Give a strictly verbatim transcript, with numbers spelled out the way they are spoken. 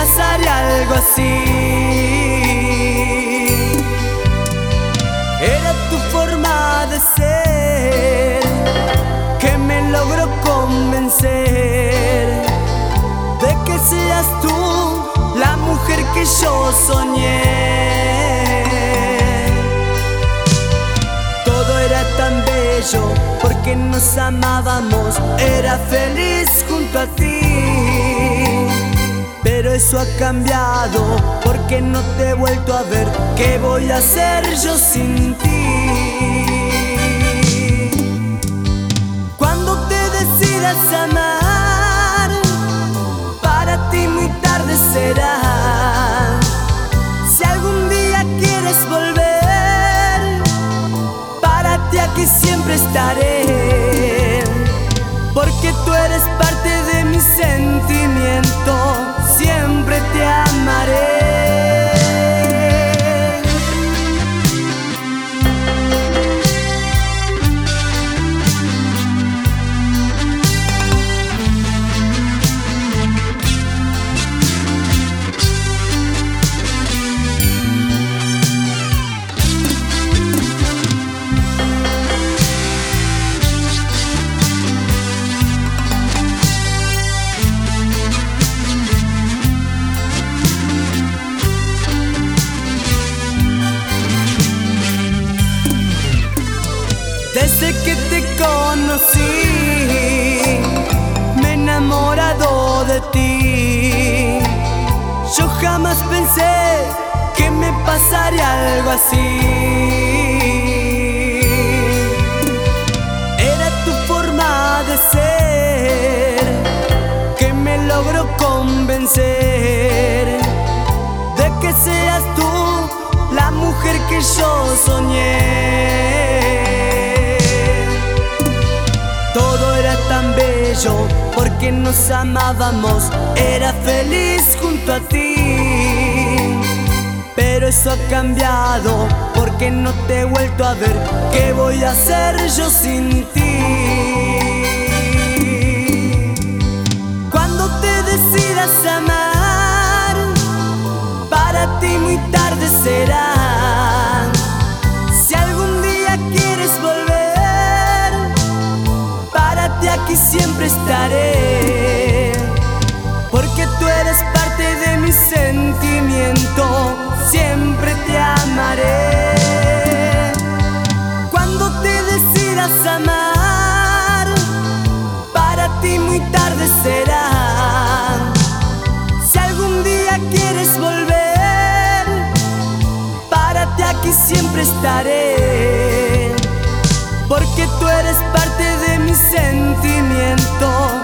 pasaría algo así. Era tu forma de ser que me logró convencer de que seas tú la mujer que yo soñé. Todo era tan bello porque nos amábamos, era feliz junto a ti. Pero eso ha cambiado porque no te he vuelto a ver. ¿Qué voy a hacer yo sin ti? Cuando te decidas amar, para ti muy tarde será. Si algún día quieres volver, para ti aquí siempre estaré. Porque tú eres parte de mi sentimiento, siempre te amaré. Desde que te conocí, me he enamorado de ti. Yo jamás pensé que me pasaría algo así. Era tu forma de ser que me logró convencer de que seas tú la mujer que yo soñé. Todo era tan bello porque nos amábamos, era feliz junto a ti. Pero eso ha cambiado porque no te he vuelto a ver. ¿Qué voy a hacer yo sin ti? Cuando te decidas amar, para ti muy tarde será. Si algún día quieres volver, para ti aquí siempre estaré. Porque tú eres parte de mi sentimiento, siempre te amaré. Cuando te decidas amar, para ti muy tarde será. Si algún día quieres volver, para ti aquí siempre estaré. Porque tú eres parte de mi sentimiento,